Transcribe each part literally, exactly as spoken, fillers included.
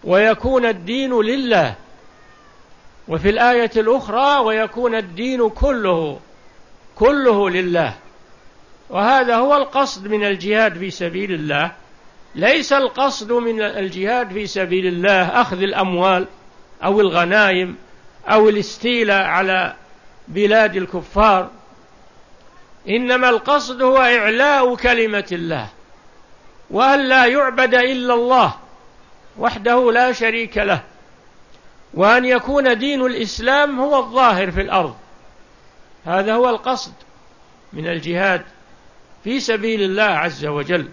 ويكون الدين لله، وفي الآية الأخرى ويكون الدين كله كله لله. وهذا هو القصد من الجهاد في سبيل الله. ليس القصد من الجهاد في سبيل الله أخذ الأموال أو الغنائم أو الاستيلاء على بلاد الكفار، إنما القصد هو إعلاء كلمة الله، وأن لا يعبد إلا الله وحده لا شريك له، وأن يكون دين الإسلام هو الظاهر في الأرض. هذا هو القصد من الجهاد في سبيل الله عز وجل.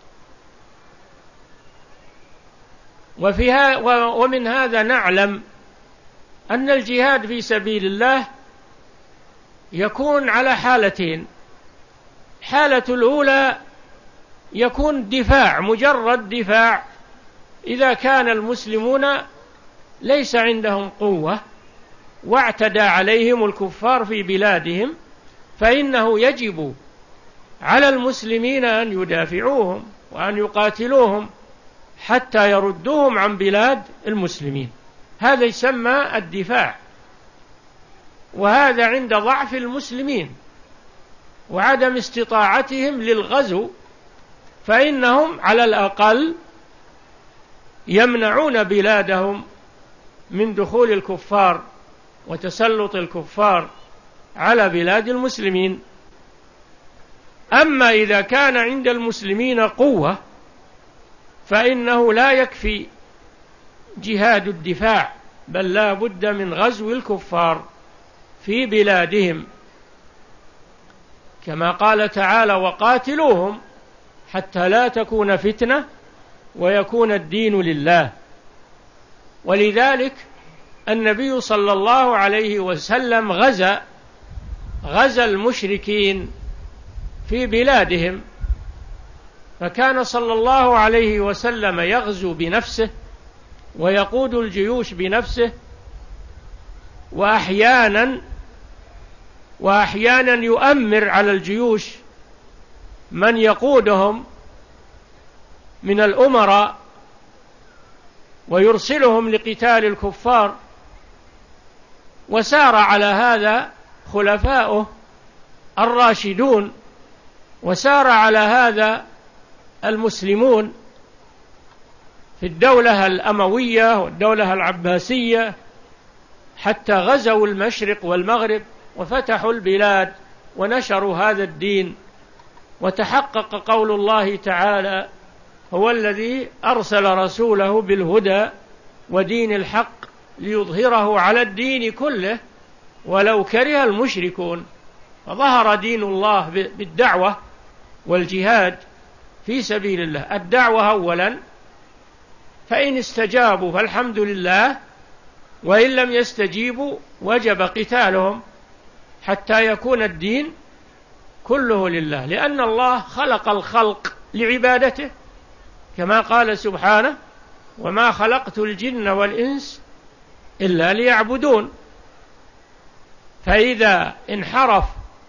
وفيها ومن هذا نعلم أن الجهاد في سبيل الله يكون على حالتين. حالة الأولى يكون دفاع، مجرد دفاع، إذا كان المسلمون ليس عندهم قوة واعتدى عليهم الكفار في بلادهم، فإنه يجب على المسلمين أن يدافعوهم وأن يقاتلوهم حتى يردوهم عن بلاد المسلمين. هذا يسمى الدفاع، وهذا عند ضعف المسلمين وعدم استطاعتهم للغزو، فإنهم على الأقل يمنعون بلادهم من دخول الكفار وتسلط الكفار على بلاد المسلمين. أما إذا كان عند المسلمين قوة فإنه لا يكفي جهاد الدفاع، بل لا بد من غزو الكفار في بلادهم، كما قال تعالى: وقاتلوهم حتى لا تكون فتنة ويكون الدين لله. ولذلك النبي صلى الله عليه وسلم غزا غزا المشركين في بلادهم، فكان صلى الله عليه وسلم يغزو بنفسه ويقود الجيوش بنفسه، وأحيانا وأحيانا يؤمر على الجيوش من يقودهم من الأمراء ويرسلهم لقتال الكفار. وسار على هذا خلفاؤه الراشدون، وسار على هذا المسلمون في الدولة الأموية والدولة العباسية، حتى غزوا المشرق والمغرب وفتحوا البلاد ونشروا هذا الدين. وتحقق قول الله تعالى: هو الذي أرسل رسوله بالهدى ودين الحق ليظهره على الدين كله ولو كره المشركون. فظهر دين الله بالدعوة والجهاد في سبيل الله. الدعوة أولا، فإن استجابوا فالحمد لله، وإن لم يستجيبوا وجب قتالهم حتى يكون الدين كله لله، لأن الله خلق الخلق لعبادته، كما قال سبحانه: وما خلقت الجن والإنس إلا ليعبدون. فإذا انحرف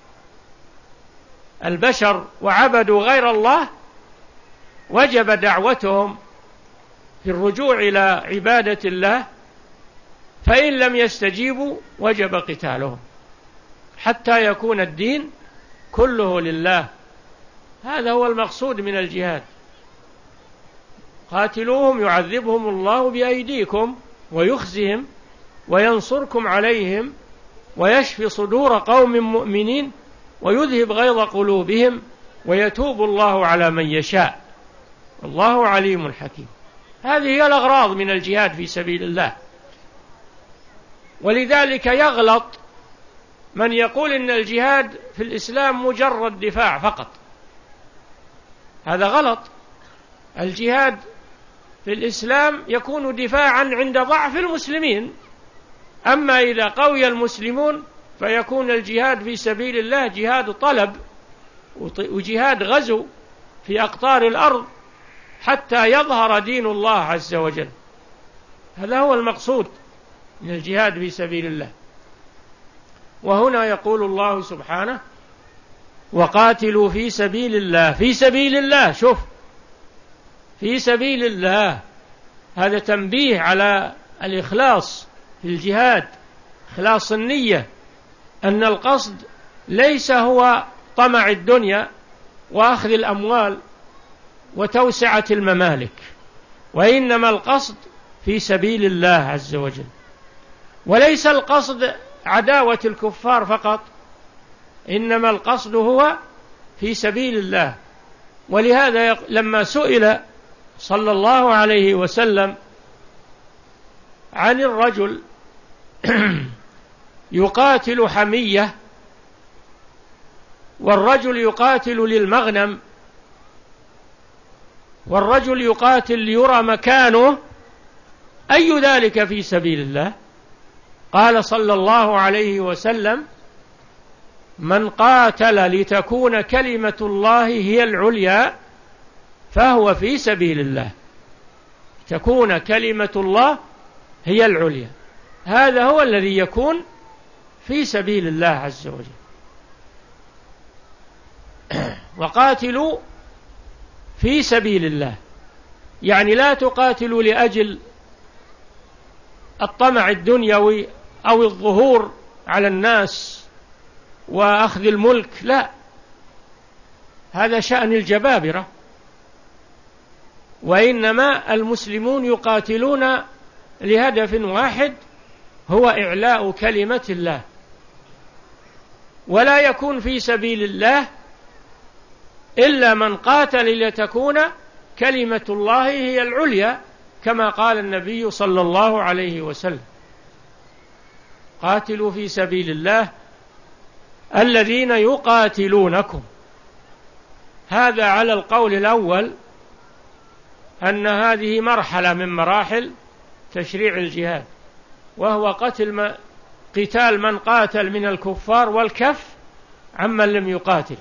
البشر وعبدوا غير الله وجب دعوتهم في الرجوع إلى عبادة الله، فإن لم يستجيبوا وجب قتالهم حتى يكون الدين كله لله. هذا هو المقصود من الجهاد. قاتلوهم يعذبهم الله بأيديكم ويخزهم وينصركم عليهم ويشفي صدور قوم مؤمنين ويذهب غيظ قلوبهم ويتوب الله على من يشاء والله عليم حكيم. هذه هي الأغراض من الجهاد في سبيل الله. ولذلك يغلط من يقول إن الجهاد في الإسلام مجرد دفاع فقط. هذا غلط. الجهاد في الإسلام يكون دفاعا عند ضعف المسلمين، أما إذا قوي المسلمون فيكون الجهاد في سبيل الله جهاد طلب وجهاد غزو في أقطار الأرض حتى يظهر دين الله عز وجل. هذا هو المقصود من الجهاد في سبيل الله. وهنا يقول الله سبحانه: وقاتلوا في سبيل الله. في سبيل الله، شوف، في سبيل الله، هذا تنبيه على الإخلاص في الجهاد، إخلاص النية، أن القصد ليس هو طمع الدنيا وأخذ الأموال وتوسعة الممالك، وإنما القصد في سبيل الله عز وجل. وليس القصد عداوة الكفار فقط، إنما القصد هو في سبيل الله. ولهذا لما سئل صلى الله عليه وسلم عن الرجل يقاتل حمية والرجل يقاتل للمغنم والرجل يقاتل ليرى مكانه، أي ذلك في سبيل الله؟ قال صلى الله عليه وسلم: من قاتل لتكون كلمة الله هي العليا فهو في سبيل الله. تكون كلمة الله هي العليا، هذا هو الذي يكون في سبيل الله عز وجل. وقاتلوا في سبيل الله، يعني لا تقاتلوا لأجل الطمع الدنيوي أو الظهور على الناس وأخذ الملك، لا، هذا شأن الجبابرة. وإنما المسلمون يقاتلون لهدف واحد، هو إعلاء كلمة الله. ولا يكون في سبيل الله إلا من قاتل لتكون كلمة الله هي العليا، كما قال النبي صلى الله عليه وسلم: قاتلوا في سبيل الله الذين يقاتلونكم. هذا على القول الأول، أن هذه مرحلة من مراحل تشريع الجهاد، وهو قتل ما قتال من قاتل من الكفار والكف عمن لم يقاتل.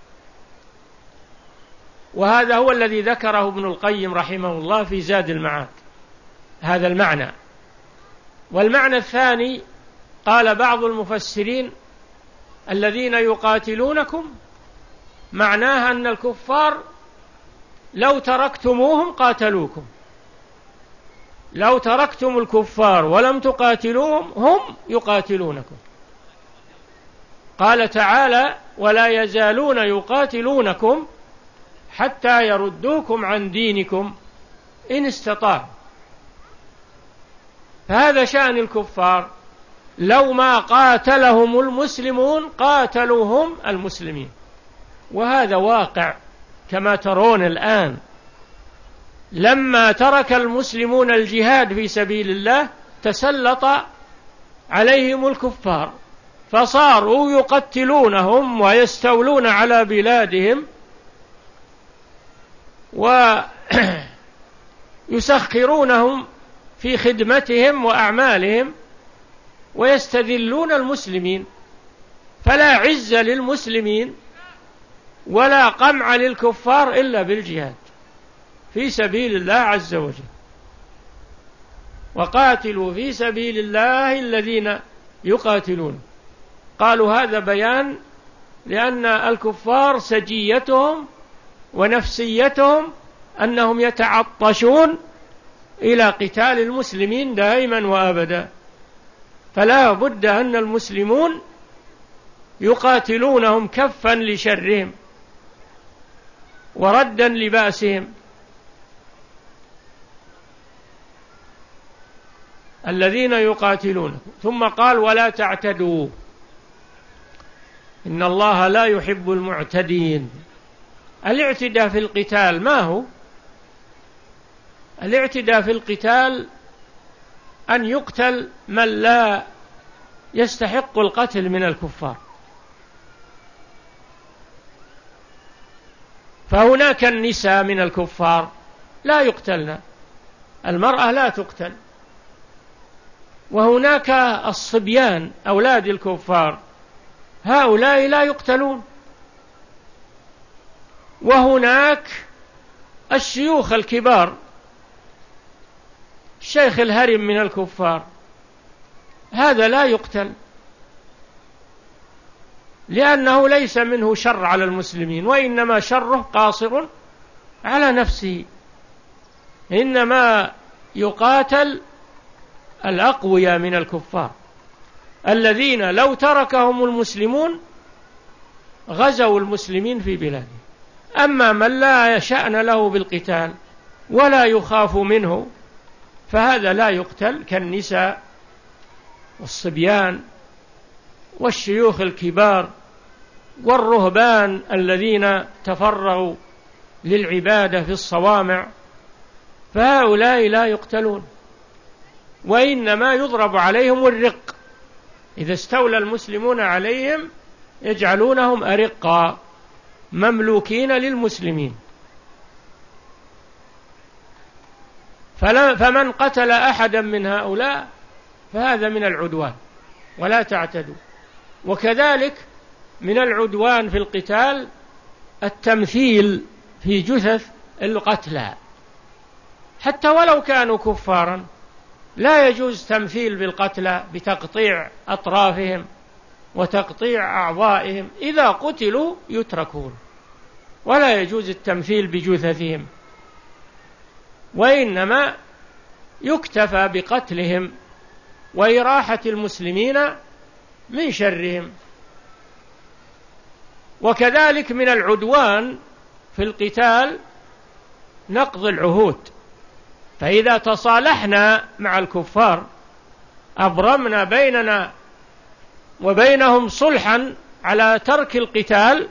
وهذا هو الذي ذكره ابن القيم رحمه الله في زاد المعاد، هذا المعنى. والمعنى الثاني قال بعض المفسرين: الذين يقاتلونكم معناها أن الكفار لو تركتموهم قاتلوكم، لو تركتم الكفار ولم تقاتلوهم هم يقاتلونكم. قال تعالى: ولا يزالون يقاتلونكم حتى يردوكم عن دينكم إن استطاعوا. فهذا شأن الكفار، لو ما قاتلهم المسلمون قاتلوهم المسلمين. وهذا واقع كما ترون الآن، لما ترك المسلمون الجهاد في سبيل الله تسلط عليهم الكفار، فصاروا يقتلونهم ويستولون على بلادهم ويسخرونهم في خدمتهم وأعمالهم ويستذلون المسلمين. فلا عز للمسلمين ولا قمع للكفار إلا بالجهاد في سبيل الله عز وجل. وقاتلوا في سبيل الله الذين يقاتلون. قالوا هذا بيان لأن الكفار سجيتهم ونفسيتهم أنهم يتعطشون إلى قتال المسلمين دائما وأبدا، فلا بد أن المسلمون يقاتلونهم كفا لشرهم وردا لبأسهم. الذين يقاتلون. ثم قال: ولا تعتدوا إن الله لا يحب المعتدين. الاعتداء في القتال ما هو؟ الاعتداء في القتال أن يقتل من لا يستحق القتل من الكفار. فهناك النساء من الكفار لا يقتلن، المرأة لا تقتل. وهناك الصبيان أولاد الكفار، هؤلاء لا يقتلون. وهناك الشيوخ الكبار، الشيخ الهرم من الكفار، هذا لا يقتل، لأنه ليس منه شر على المسلمين، وإنما شره قاصر على نفسه. إنما يقاتل الأقوياء من الكفار الذين لو تركهم المسلمون غزوا المسلمين في بلادهم. أما من لا شأن له بالقتال ولا يخاف منه فهذا لا يقتل، كالنساء والصبيان والشيوخ الكبار والرهبان الذين تفرغوا للعبادة في الصوامع، فهؤلاء لا يقتلون، وإنما يضرب عليهم الرق. إذا استولى المسلمون عليهم يجعلونهم أرقا مملوكين للمسلمين. فمن قتل أحدا من هؤلاء فهذا من العدوان، ولا تعتدوا. وكذلك من العدوان في القتال التمثيل في جثث القتلى، حتى ولو كانوا كفارا لا يجوز تمثيل بالقتلى بتقطيع أطرافهم وتقطيع أعضائهم. إذا قتلوا يتركون، ولا يجوز التمثيل بجثثهم، وإنما يكتفى بقتلهم وإراحة المسلمين من شرهم. وكذلك من العدوان في القتال نقض العهود، فإذا تصالحنا مع الكفار أبرمنا بيننا وبينهم صلحا على ترك القتال،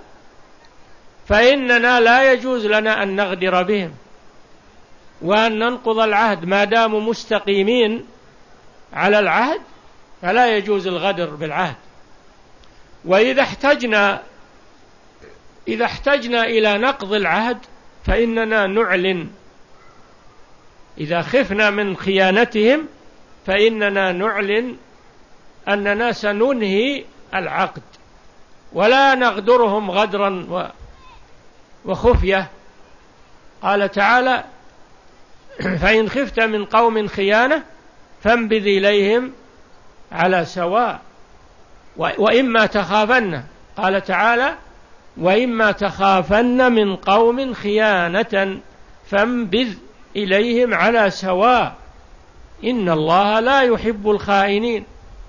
فإننا لا يجوز لنا أن نغدر بهم وأن ننقض العهد. ما داموا مستقيمين على العهد فلا يجوز الغدر بالعهد. وإذا احتجنا إذا احتجنا إلى نقض العهد فإننا نعلن، إذا خفنا من خيانتهم فإننا نعلن أننا سننهي العقد ولا نغدرهم غدرا وخفية. قال تعالى: فإن خفت من قوم خيانة فانبذ إليهم على سواء وإما تخافن، قال تعالى: وإما تخافن من قوم خيانة فانبذ إليهم على سواء إن الله لا يحب الخائنين.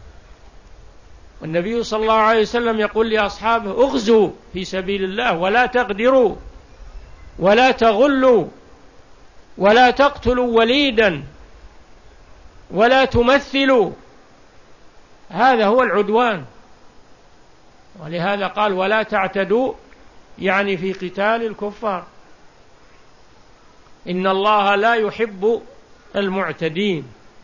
والنبي صلى الله عليه وسلم يقول لأصحابه: اغزوا في سبيل الله ولا تغدروا ولا تغلوا ولا تقتلوا وليدا ولا تمثلوا. هذا هو العدوان. ولهذا قال: ولا تعتدوا، يعني في قتال الكفار. إن الله لا يحب المعتدين،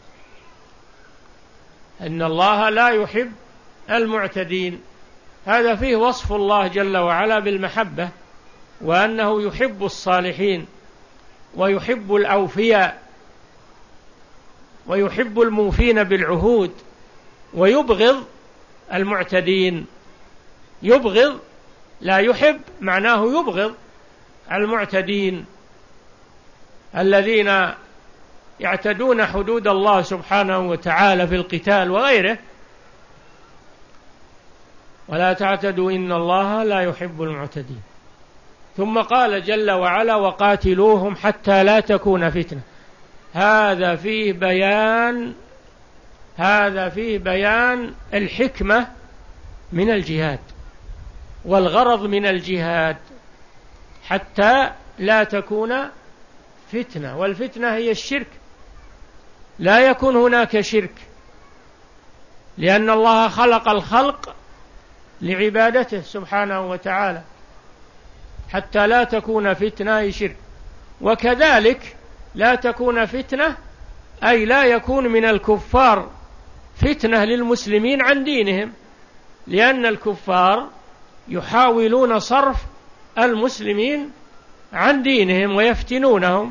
إن الله لا يحب المعتدين. هذا فيه وصف الله جل وعلا بالمحبة، وأنه يحب الصالحين ويحب الأوفياء ويحب الموفين بالعهود، ويبغض المعتدين. يبغض لا يحب، معناه يبغض المعتدين الذين يعتدون حدود الله سبحانه وتعالى في القتال وغيره. ولا تعتدوا إن الله لا يحب المعتدين. ثم قال جل وعلا: وقاتلوهم حتى لا تكون فتنة. هذا فيه بيان هذا فيه بيان الحكمة من الجهاد والغرض من الجهاد، حتى لا تكون فتنة. والفتنة هي الشرك، لا يكون هناك شرك، لأن الله خلق الخلق لعبادته سبحانه وتعالى، حتى لا تكون فتنة شرك. وكذلك لا تكون فتنة أي لا يكون من الكفار فتنة للمسلمين عن دينهم، لأن الكفار يحاولون صرف المسلمين عن دينهم ويفتنونهم.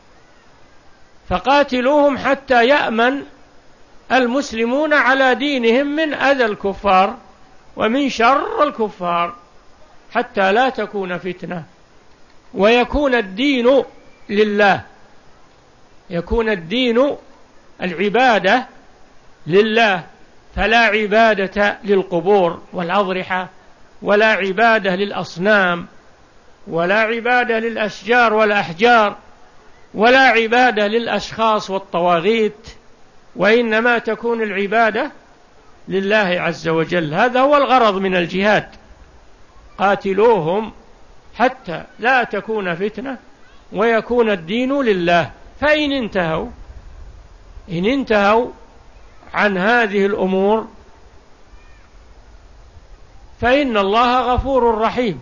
فقاتلوهم حتى يأمن المسلمون على دينهم من أذى الكفار ومن شر الكفار، حتى لا تكون فتنة ويكون الدين لله، يكون الدين العبادة لله، فلا عبادة للقبور والأضرحة، ولا عبادة للأصنام، ولا عبادة للأشجار والأحجار، ولا عبادة للأشخاص والطواغيت، وإنما تكون العبادة لله عز وجل. هذا هو الغرض من الجهاد. قاتلوهم حتى لا تكون فتنة ويكون الدين لله. فإن انتهوا إن انتهوا عن هذه الأمور فإن الله غفور رحيم.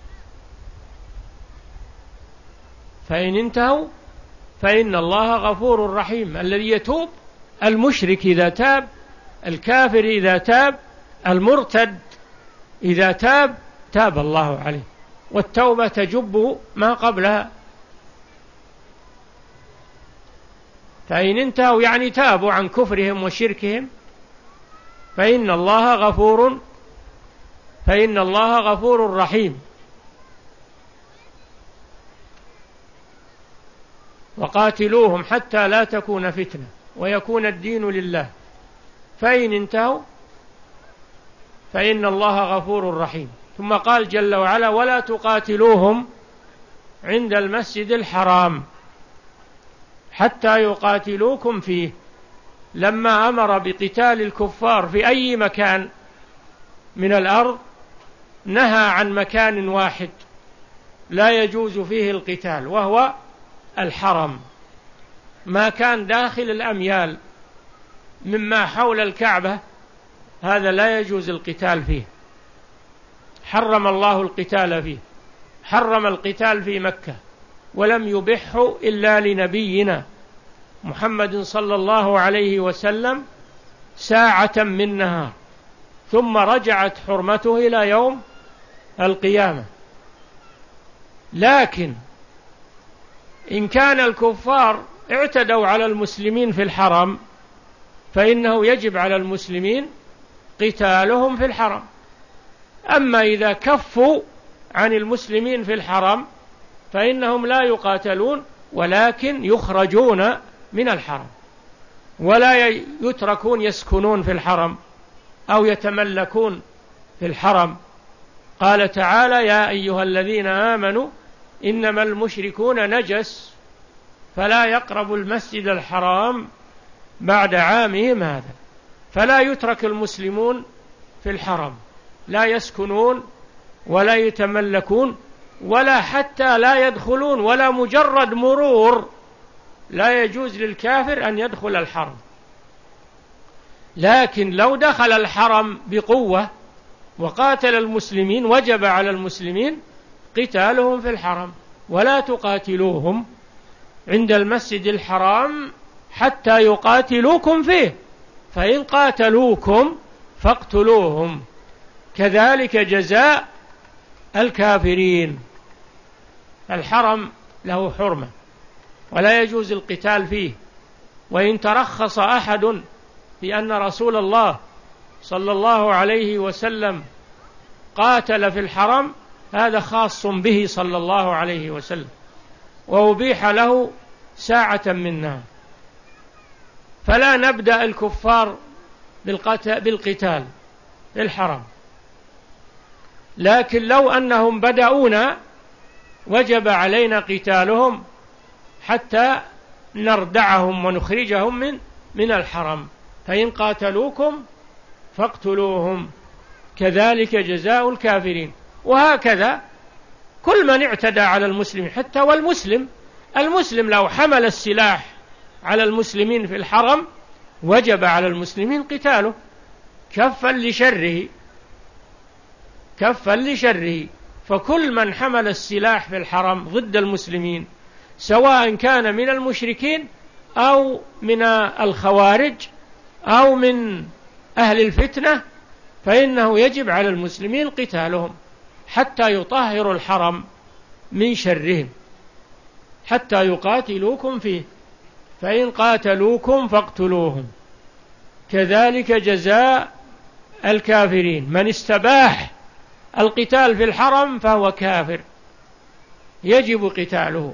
فإن انتهوا فإن الله غفور رحيم، الذي يتوب، المشرك إذا تاب، الكافر إذا تاب، المرتد إذا تاب، تاب الله عليه، والتوبة تجب ما قبلها. فإن انتهوا يعني تابوا عن كفرهم وشركهم فإن الله غفور فإن الله غفور رحيم. وقاتلوهم حتى لا تكون فتنة ويكون الدين لله، فإن انتهوا فإن الله غفور رحيم. ثم قال جل وعلا: ولا تقاتلوهم عند المسجد الحرام حتى يقاتلوكم فيه. لما أمر بقتال الكفار في أي مكان من الأرض نهى عن مكان واحد لا يجوز فيه القتال، وهو الحرم. ما كان داخل الأميال مما حول الكعبة هذا لا يجوز القتال فيه، حرم الله القتال فيه. حرم القتال في مكة ولم يبحه إلا لنبينا محمد صلى الله عليه وسلم ساعة من نهار، ثم رجعت حرمته إلى يوم القيامة. لكن إن كان الكفار اعتدوا على المسلمين في الحرم فإنه يجب على المسلمين قتالهم في الحرم. أما إذا كفوا عن المسلمين في الحرم فإنهم لا يقاتلون، ولكن يخرجون من الحرم ولا يتركون يسكنون في الحرم أو يتملكون في الحرم. قال تعالى: يا أيها الذين آمنوا إنما المشركون نجس فلا يقربوا المسجد الحرام بعد عامهم هذا. فلا يترك المسلمون في الحرم، لا يسكنون ولا يتملكون ولا حتى لا يدخلون، ولا مجرد مرور لا يجوز للكافر أن يدخل الحرم. لكن لو دخل الحرم بقوة وقاتل المسلمين وجب على المسلمين قتالهم في الحرم. ولا تقاتلوهم عند المسجد الحرام حتى يقاتلوكم فيه، فإن قاتلوكم فاقتلوهم كذلك جزاء الكافرين. الحرم له حرمة ولا يجوز القتال فيه. وإن ترخص أحد بأن رسول الله صلى الله عليه وسلم قاتل في الحرم هذا خاص به صلى الله عليه وسلم، وأبيح له ساعة منها. فلا نبدأ الكفار بالقتال في الحرم، لكن لو أنهم بدأونا وجب علينا قتالهم حتى نردعهم ونخرجهم من من الحرم. فإن قاتلوكم فاقتلوهم كذلك جزاء الكافرين. وهكذا كل من اعتدى على المسلم، حتى والمسلم المسلم لو حمل السلاح على المسلمين في الحرم وجب على المسلمين قتاله كفا لشره كفا لشره. فكل من حمل السلاح في الحرم ضد المسلمين سواء كان من المشركين أو من الخوارج أو من أهل الفتنة فإنه يجب على المسلمين قتالهم حتى يطهروا الحرم من شرهم، حتى يقاتلوكم فيه. فإن قاتلوكم فاقتلوهم كذلك جزاء الكافرين. من استباح القتال في الحرم فهو كافر يجب قتاله.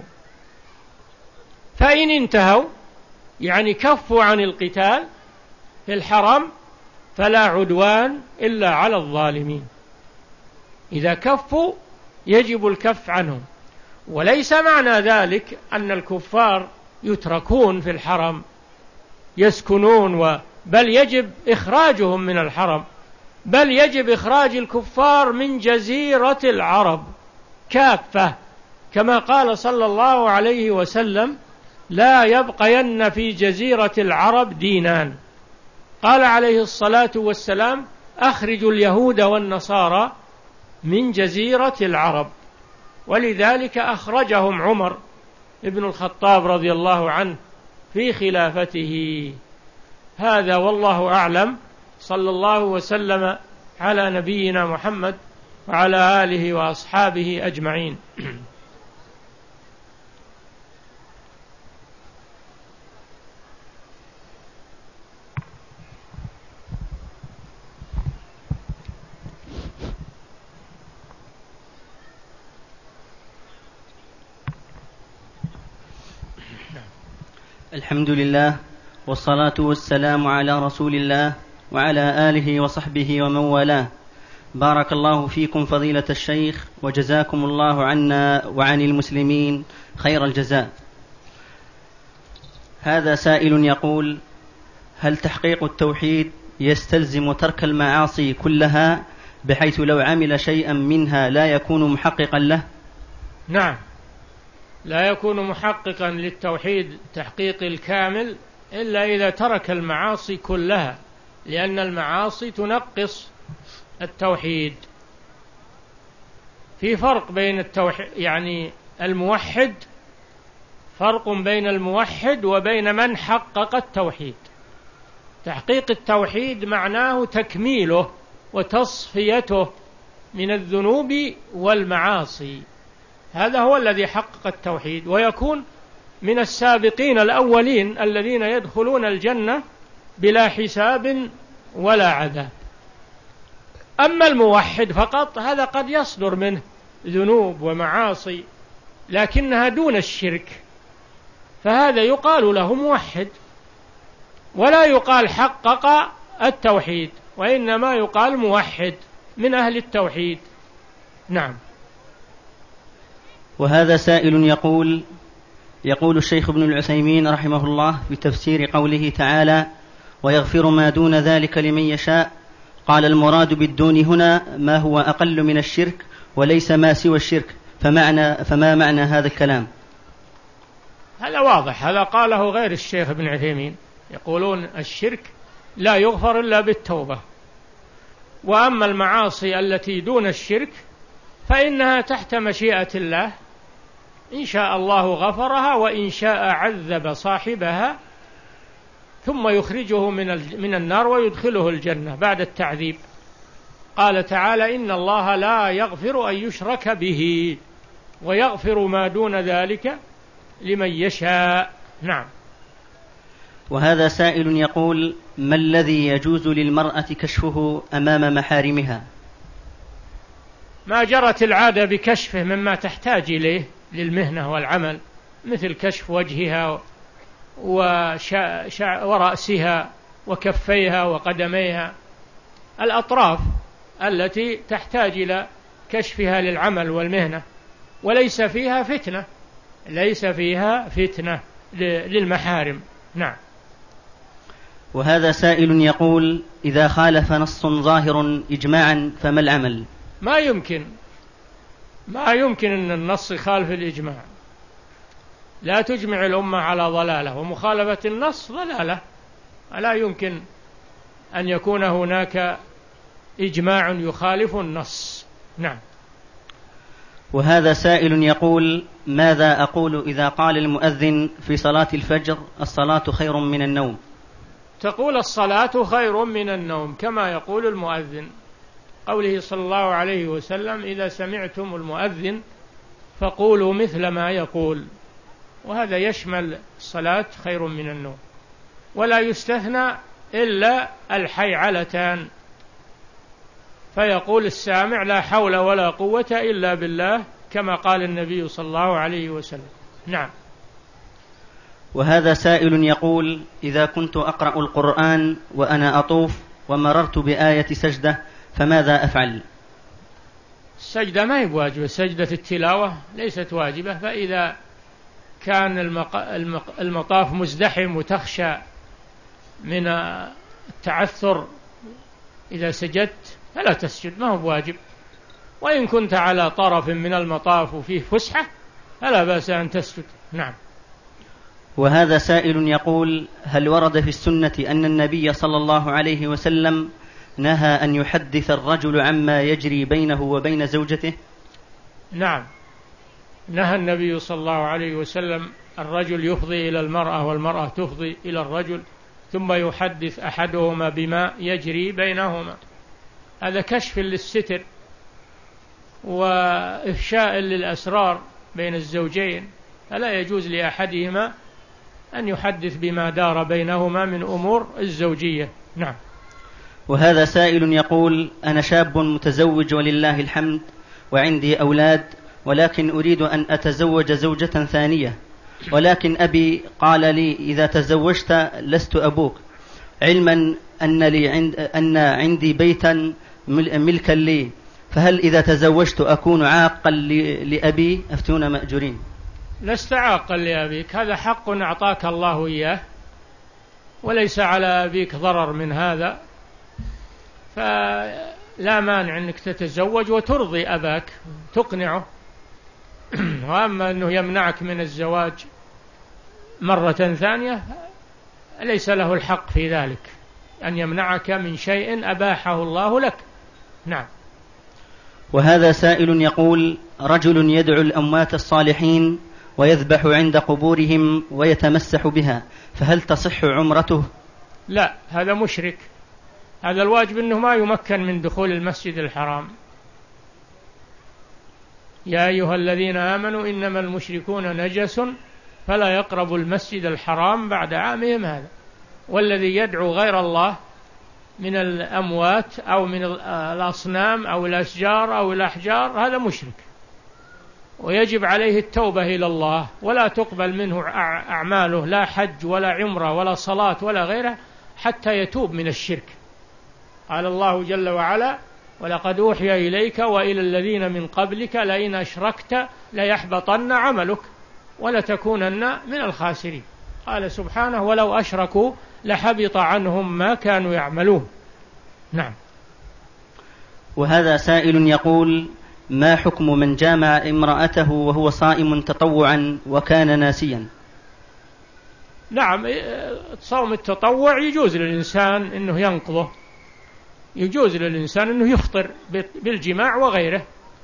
فإن انتهوا يعني كفوا عن القتال في الحرم فلا عدوان إلا على الظالمين. إذا كفوا يجب الكف عنهم. وليس معنى ذلك أن الكفار يتركون في الحرم يسكنون و بل يجب إخراجهم من الحرم، بل يجب إخراج الكفار من جزيرة العرب كافة، كما قال صلى الله عليه وسلم: لا يبقين في جزيرة العرب دينان. قال عليه الصلاة والسلام: أخرجوا اليهود والنصارى من جزيرة العرب. ولذلك أخرجهم عمر ابن الخطاب رضي الله عنه في خلافته. هذا والله أعلم. صلى الله وسلم على نبينا محمد وعلى آله وأصحابه أجمعين. الحمد لله والصلاة والسلام على رسول الله وعلى آله وصحبه ومن والاه. بارك الله فيكم فضيلة الشيخ، وجزاكم الله عنا وعن المسلمين خير الجزاء. هذا سائل يقول: هل تحقيق التوحيد يستلزم ترك المعاصي كلها بحيث لو عمل شيئا منها لا يكون محققا له؟ نعم، لا يكون محققا للتوحيد تحقيق الكامل إلا إذا ترك المعاصي كلها، لأن المعاصي تنقص التوحيد. في فرق بين التوحيد يعني الموحد، فرق بين الموحد وبين من حقق التوحيد. تحقيق التوحيد معناه تكميله وتصفيته من الذنوب والمعاصي، هذا هو الذي حقق التوحيد، ويكون من السابقين الأولين الذين يدخلون الجنة بلا حساب ولا عذاب. أما الموحد فقط هذا قد يصدر منه ذنوب ومعاصي لكنها دون الشرك، فهذا يقال له موحد، ولا يقال حقق التوحيد، وإنما يقال موحد من أهل التوحيد. نعم. وهذا سائل يقول يقول الشيخ ابن العثيمين رحمه الله في تفسير قوله تعالى: ويغفر ما دون ذلك لمن يشاء، قال: المراد بالدون هنا ما هو أقل من الشرك وليس ما سوى الشرك، فمعنى فما معنى هذا الكلام؟ هذا واضح، هذا قاله غير الشيخ ابن عثيمين، يقولون الشرك لا يغفر إلا بالتوبة، وأما المعاصي التي دون الشرك فإنها تحت مشيئة الله، إن شاء الله غفرها وإن شاء عذب صاحبها ثم يخرجه من من النار ويدخله الجنة بعد التعذيب. قال تعالى: إن الله لا يغفر أن يشرك به ويغفر ما دون ذلك لمن يشاء. نعم. وهذا سائل يقول: ما الذي يجوز للمرأة كشفه أمام محارمها؟ ما جرت العادة بكشفه مما تحتاج إليه للمهنة والعمل، مثل كشف وجهها ورأسها وكفيها وقدميها، الأطراف التي تحتاج إلى كشفها للعمل والمهنة، وليس فيها فتنة، ليس فيها فتنة للمحارم. نعم. وهذا سائل يقول: إذا خالف نص ظاهر إجماعا فما العمل؟ ما يمكن ما يمكن أن النص يخالف الإجماع، لا تجمع الأمة على ضلالة، ومخالفة النص ضلالة، لا يمكن أن يكون هناك إجماع يخالف النص. نعم. وهذا سائل يقول: ماذا أقول إذا قال المؤذن في صلاة الفجر: الصلاة خير من النوم؟ تقول: الصلاة خير من النوم، كما يقول المؤذن، قوله صلى الله عليه وسلم: إذا سمعتم المؤذن فقولوا مثل ما يقول، وهذا يشمل الصلاة خير من النوم، ولا يستثنى إلا الحيعلتان، فيقول السامع: لا حول ولا قوة إلا بالله، كما قال النبي صلى الله عليه وسلم. نعم. وهذا سائل يقول: إذا كنت أقرأ القرآن وأنا أطوف ومررت بآية سجدة فماذا أفعل؟ السجدة ما هي بواجبة، سجدة التلاوة ليست واجبة. فإذا كان المطاف مزدحم وتخشى من التعثر إذا سجدت فلا تسجد، ما هو بواجب. وإن كنت على طرف من المطاف وفيه فسحة فلا بأس أن تسجد. نعم. وهذا سائل يقول: هل ورد في السنة أن النبي صلى الله عليه وسلم نهى أن يحدث الرجل عما يجري بينه وبين زوجته؟ نعم، نهى النبي صلى الله عليه وسلم الرجل يفضي إلى المرأة والمرأة تفضي إلى الرجل ثم يحدث أحدهما بما يجري بينهما. هذا كشف للستر وإفشاء للأسرار بين الزوجين، فلا يجوز لأحدهما أن يحدث بما دار بينهما من أمور الزوجية. نعم. وهذا سائل يقول: أنا شاب متزوج ولله الحمد وعندي أولاد، ولكن أريد أن أتزوج زوجة ثانية، ولكن أبي قال لي: إذا تزوجت لست أبوك، علما أن, لي عند أن عندي بيتا ملكا لي، فهل إذا تزوجت أكون عاقا لأبي؟ أفتون مأجورين. لست عاقا لأبيك، هذا حق أعطاك الله إياه وليس على أبيك ضرر من هذا، فلا مانع أنك تتزوج وترضي أباك تقنعه. وأما أنه يمنعك من الزواج مرة ثانية ليس له الحق في ذلك، أن يمنعك من شيء أباحه الله لك. نعم. وهذا سائل يقول: رجل يدعو الأموات الصالحين ويذبح عند قبورهم ويتمسح بها، فهل تصح عمرته؟ لا، هذا مشرك. هذا الواجب أنه ما يمكن من دخول المسجد الحرام. يا أيها الذين آمنوا إنما المشركون نجس فلا يقربوا المسجد الحرام بعد عامهم هذا. والذي يدعو غير الله من الأموات أو من الأصنام أو الأشجار أو الأحجار هذا مشرك، ويجب عليه التوبة إلى الله، ولا تقبل منه أعماله لا حج ولا عمرة ولا صلاة ولا غيرها حتى يتوب من الشرك. قال الله جل وعلا: ولقد أوحي إليك وإلى الذين من قبلك لئن أشركت ليحبطن عملك ولتكونن من الخاسرين. قال سبحانه: ولو أشركوا لحبط عنهم ما كانوا يعملون. نعم. وهذا سائل يقول: ما حكم من جامع امرأته وهو صائم تطوعا وكان ناسيا؟ نعم، صوم التطوع يجوز للإنسان أنه ينقضه، يجوز للإنسان أنه يفطر بالجماع وغيره.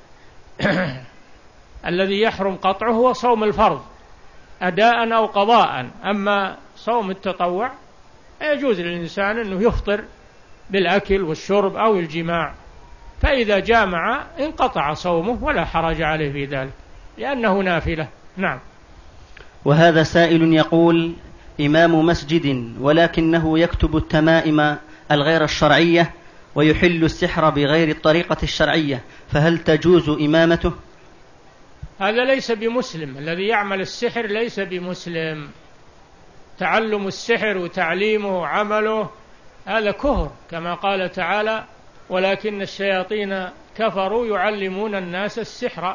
الذي يحرم قطعه هو صوم الفرض أداء أو قضاء، أما صوم التطوع يجوز للإنسان أنه يفطر بالأكل والشرب أو الجماع، فإذا جامع انقطع صومه ولا حرج عليه في ذلك لأنه نافلة. نعم. وهذا سائل يقول: إمام مسجد ولكنه يكتب التمائم الغير الشرعية ويحل السحر بغير الطريقة الشرعية، فهل تجوز إمامته؟ هذا ليس بمسلم، الذي يعمل السحر ليس بمسلم. تعلم السحر وتعليمه وعمله هذا كفر، كما قال تعالى: ولكن الشياطين كفروا يعلمون الناس السحر.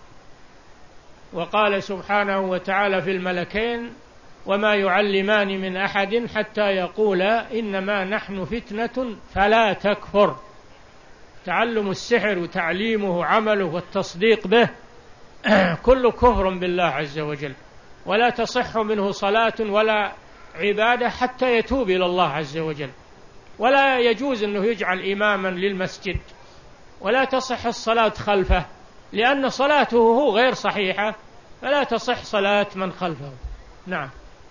وقال سبحانه وتعالى في الملكين: وما يعلمان من أحد حتى يقولا إنما نحن فتنة فلا تكفر. تعلم السحر وتعليمه وعمله والتصديق به كل كفر بالله عز وجل، ولا تصح منه صلاة ولا عبادة حتى يتوب إلى الله عز وجل، ولا يجوز أنه يجعل إماما للمسجد، ولا تصح الصلاة خلفه لأن صلاته هو غير صحيحة، فلا تصح صلاة من خلفه. نعم.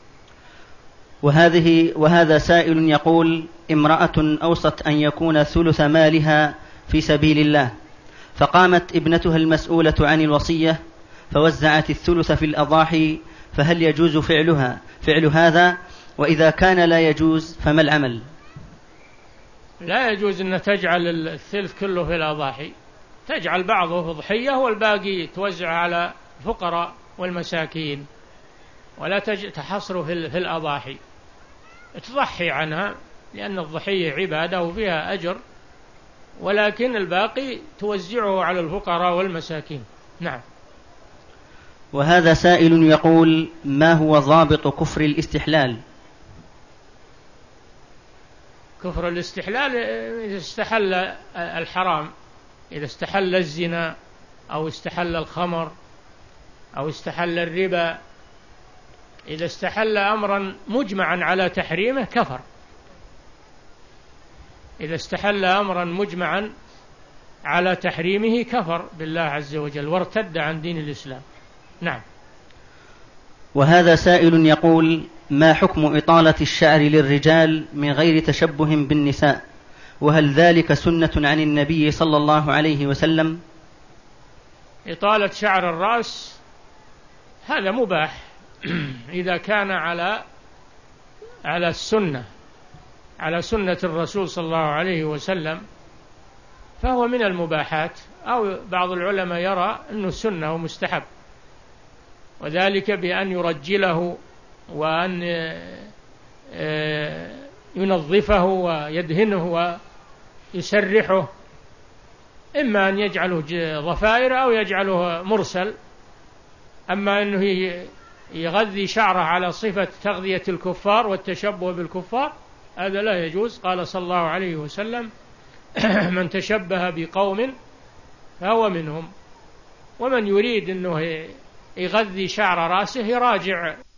وهذه وهذا سائل يقول: امرأة أوصت أن يكون ثلث مالها في سبيل الله، فقامت ابنتها المسؤولة عن الوصية فوزعت الثلث في الأضاحي، فهل يجوز فعلها فعل هذا؟ وإذا كان لا يجوز فما العمل؟ لا يجوز أن تجعل الثلث كله في الأضاحي، تجعل بعضه في ضحية والباقي توزع على الفقراء والمساكين، ولا تحصر في ولكن الباقي توزعه على الفقراء والمساكين. نعم. وهذا سائل يقول: ما هو ضابط كفر الاستحلال؟ كفر الاستحلال إذا استحل الحرام، إذا استحل الزنا أو استحل الخمر أو استحل الربا، إذا استحل أمرا مجمعا على تحريمه كفر. إذا استحل أمرا مجمعا على تحريمه كفر بالله عز وجل وارتد عن دين الإسلام. نعم. وهذا سائل يقول: ما حكم إطالة الشعر للرجال من غير تشبه بالنساء؟ وهل ذلك سنة عن النبي صلى الله عليه وسلم؟ إطالة شعر الرأس هذا مباح إذا كان على على السنة، على سنة الرسول صلى الله عليه وسلم، فهو من المباحات. أو بعض العلماء يرى أنه سنة ومستحب، وذلك بأن يرجله وأن ينظفه ويدهنه ويسرحه، إما أن يجعله ضفائر أو يجعله مرسل. أما أنه يغذي شعره على صفة تغذية الكفار والتشبه بالكفار هذا لا يجوز. قال صلى الله عليه وسلم: من تشبه بقوم فهو منهم. ومن يريد أنه يغذي شعر رأسه يراجع